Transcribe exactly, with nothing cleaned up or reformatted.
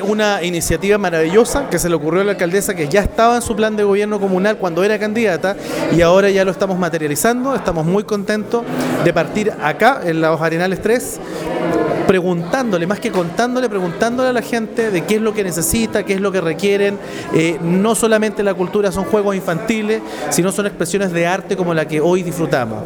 una iniciativa maravillosa que se le ocurrió a la alcaldesa, que ya estaba en su plan de gobierno comunal cuando era candidata, y ahora ya lo estamos materializando. Estamos muy contentos de partir acá en Los Arenales tres, preguntándole, más que contándole, preguntándole a la gente de qué es lo que necesita, qué es lo que requieren. Eh, no solamente la cultura son juegos infantiles, sino son expresiones de arte como la que hoy disfrutamos.